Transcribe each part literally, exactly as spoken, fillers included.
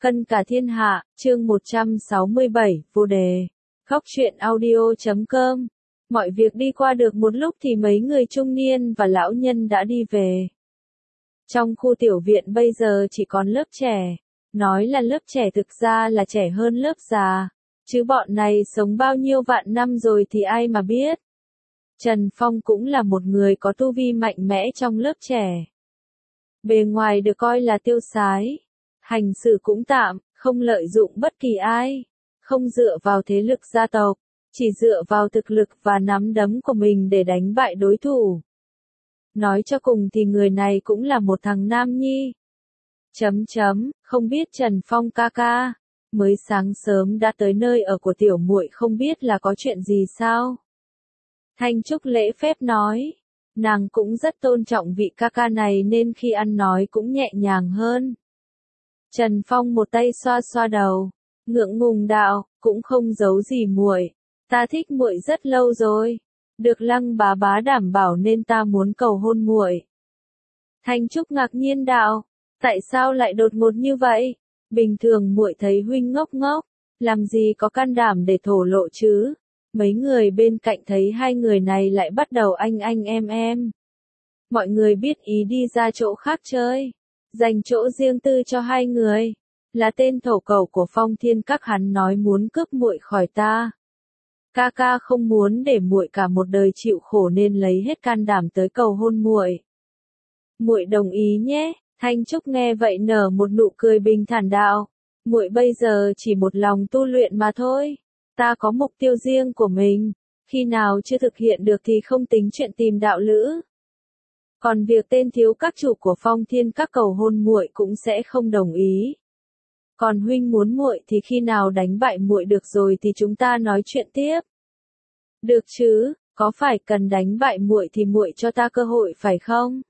Cân cả thiên hạ, chương một trăm sáu mươi bảy, vô đề. Khóc chuyện audio chấm com. Mọi việc đi qua được một lúc thì mấy người trung niên và lão nhân đã đi về. Trong khu tiểu viện bây giờ chỉ còn lớp trẻ. Nói là lớp trẻ thực ra là trẻ hơn lớp già. Chứ bọn này sống bao nhiêu vạn năm rồi thì ai mà biết. Trần Phong cũng là một người có tu vi mạnh mẽ trong lớp trẻ. Bề ngoài được coi là tiêu sái. Hành xử cũng tạm, không lợi dụng bất kỳ ai, không dựa vào thế lực gia tộc, chỉ dựa vào thực lực và nắm đấm của mình để đánh bại đối thủ. Nói cho cùng thì người này cũng là một thằng nam nhi. Chấm chấm, không biết Trần Phong ca ca, mới sáng sớm đã tới nơi ở của tiểu muội, không biết là có chuyện gì sao? Thanh Trúc lễ phép nói, nàng cũng rất tôn trọng vị ca ca này nên khi ăn nói cũng nhẹ nhàng hơn. Trần Phong một tay xoa xoa đầu, ngượng ngùng đạo, cũng không giấu gì muội, ta thích muội rất lâu rồi, được Lăng bá bá đảm bảo nên ta muốn cầu hôn muội. Thanh Trúc ngạc nhiên đạo, tại sao lại đột ngột như vậy? Bình thường muội thấy huynh ngốc ngốc, làm gì có can đảm để thổ lộ chứ? Mấy người bên cạnh thấy hai người này lại bắt đầu anh anh em em. Mọi người biết ý đi ra chỗ khác chơi. Dành chỗ riêng tư cho hai người, là tên thổ cẩu của Phong Thiên Các, hắn nói muốn cướp muội khỏi ta. Ca ca không muốn để muội cả một đời chịu khổ nên lấy hết can đảm tới cầu hôn muội. Muội đồng ý nhé. Thanh Trúc nghe vậy nở một nụ cười bình thản đạo, muội bây giờ chỉ một lòng tu luyện mà thôi, ta có mục tiêu riêng của mình, khi nào chưa thực hiện được thì không tính chuyện tìm đạo lữ. Còn việc tên thiếu các chủ của Phong Thiên Các cầu hôn muội cũng sẽ không đồng ý. Còn huynh muốn muội thì khi nào đánh bại muội được rồi thì chúng ta nói chuyện tiếp. Được chứ, có phải cần đánh bại muội thì muội cho ta cơ hội phải không?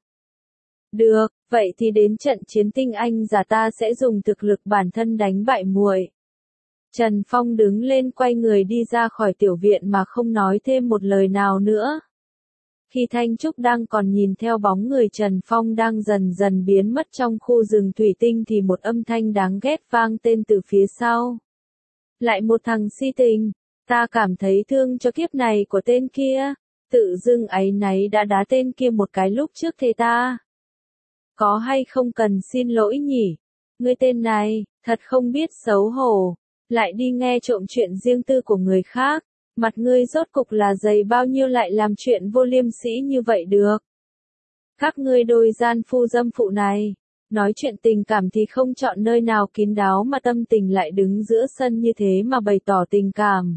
Được, vậy thì đến trận chiến tinh anh giả ta sẽ dùng thực lực bản thân đánh bại muội. Trần Phong đứng lên quay người đi ra khỏi tiểu viện mà không nói thêm một lời nào nữa. Khi Thanh Trúc đang còn nhìn theo bóng người Trần Phong đang dần dần biến mất trong khu rừng thủy tinh thì một âm thanh đáng ghét vang tên từ phía sau. Lại một thằng si tình, ta cảm thấy thương cho kiếp này của tên kia, tự dưng áy náy đã đá tên kia một cái lúc trước thế ta. Có hay không cần xin lỗi nhỉ? Ngươi tên này, thật không biết xấu hổ, lại đi nghe trộm chuyện riêng tư của người khác. Mặt ngươi rốt cục là dày bao nhiêu lại làm chuyện vô liêm sỉ như vậy được. Các ngươi đôi gian phu dâm phụ này, nói chuyện tình cảm thì không chọn nơi nào kín đáo mà tâm tình lại đứng giữa sân như thế mà bày tỏ tình cảm.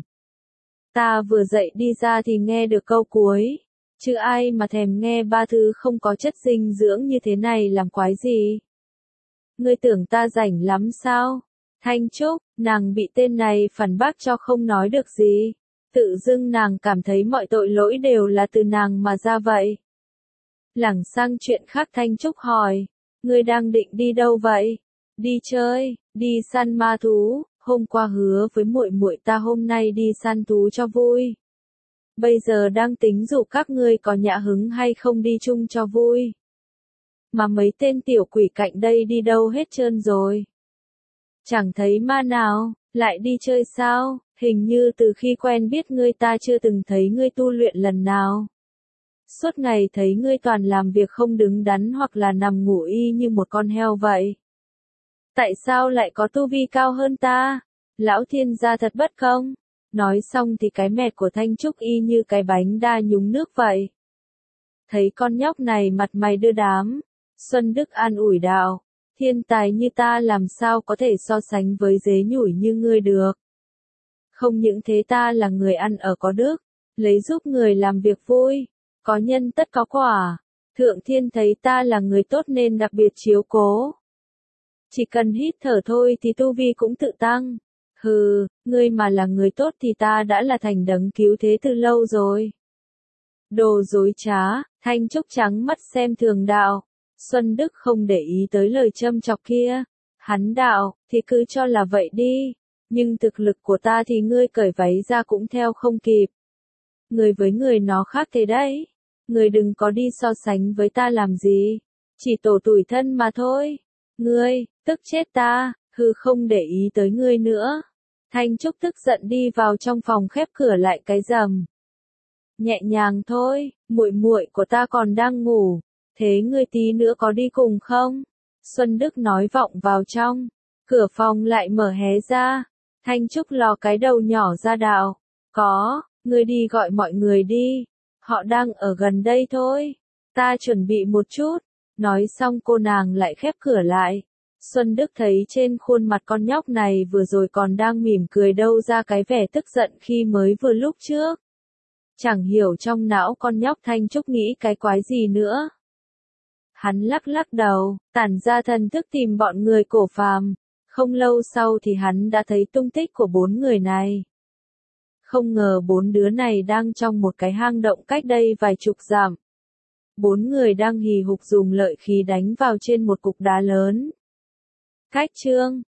Ta vừa dậy đi ra thì nghe được câu cuối, chứ ai mà thèm nghe ba thứ không có chất dinh dưỡng như thế này làm quái gì. Ngươi tưởng ta rảnh lắm sao? Thanh Trúc, nàng bị tên này phản bác cho không nói được gì. Tự dưng nàng cảm thấy mọi tội lỗi đều là từ nàng mà ra vậy. Lảng sang chuyện khác, Thanh Trúc hỏi, ngươi đang định đi đâu vậy? Đi chơi, đi săn ma thú, hôm qua hứa với muội muội ta hôm nay đi săn thú cho vui. Bây giờ đang tính rủ các ngươi có nhã hứng hay không đi chung cho vui. Mà mấy tên tiểu quỷ cạnh đây đi đâu hết trơn rồi? Chẳng thấy ma nào, lại đi chơi sao? Hình như từ khi quen biết ngươi ta chưa từng thấy ngươi tu luyện lần nào. Suốt ngày thấy ngươi toàn làm việc không đứng đắn hoặc là nằm ngủ y như một con heo vậy. Tại sao lại có tu vi cao hơn ta? Lão thiên gia thật bất công. Nói xong thì cái mẹt của Thanh Trúc y như cái bánh đa nhúng nước vậy. Thấy con nhóc này mặt mày đưa đám, Xuân Đức an ủi đạo, thiên tài như ta làm sao có thể so sánh với dế nhủi như ngươi được. Không những thế ta là người ăn ở có đức, lấy giúp người làm việc vui, có nhân tất có quả. Thượng thiên thấy ta là người tốt nên đặc biệt chiếu cố. Chỉ cần hít thở thôi thì tu vi cũng tự tăng. Hừ, ngươi mà là người tốt thì ta đã là thành đấng cứu thế từ lâu rồi. Đồ dối trá, Thanh Trúc trắng mắt xem thường đạo. Xuân Đức không để ý tới lời châm chọc kia. Hắn đạo, thì cứ cho là vậy đi. Nhưng thực lực của ta thì ngươi cởi váy ra cũng theo không kịp. Người với người nó khác thế đấy. Người đừng có đi so sánh với ta làm gì. Chỉ tổ tủi thân mà thôi. Ngươi, tức chết ta, Hư không để ý tới ngươi nữa. Thanh Trúc tức giận đi vào trong phòng khép cửa lại cái rầm. Nhẹ nhàng thôi, muội muội của ta còn đang ngủ, thế ngươi tí nữa có đi cùng không? Xuân Đức nói vọng vào trong, cửa phòng lại mở hé ra. Thanh Trúc lò cái đầu nhỏ ra đạo, có, ngươi đi gọi mọi người đi, họ đang ở gần đây thôi, ta chuẩn bị một chút. Nói xong cô nàng lại khép cửa lại. Xuân Đức thấy trên khuôn mặt con nhóc này vừa rồi còn đang mỉm cười đâu ra cái vẻ tức giận khi mới vừa lúc trước. Chẳng hiểu trong não con nhóc Thanh Trúc nghĩ cái quái gì nữa. Hắn lắc lắc đầu, tản ra thần thức tìm bọn người Cổ Phàm. Không lâu sau thì hắn đã thấy tung tích của bốn người này. Không ngờ bốn đứa này đang trong một cái hang động cách đây vài chục dặm. Bốn người đang hì hục dùng lợi khí đánh vào trên một cục đá lớn. Cách chương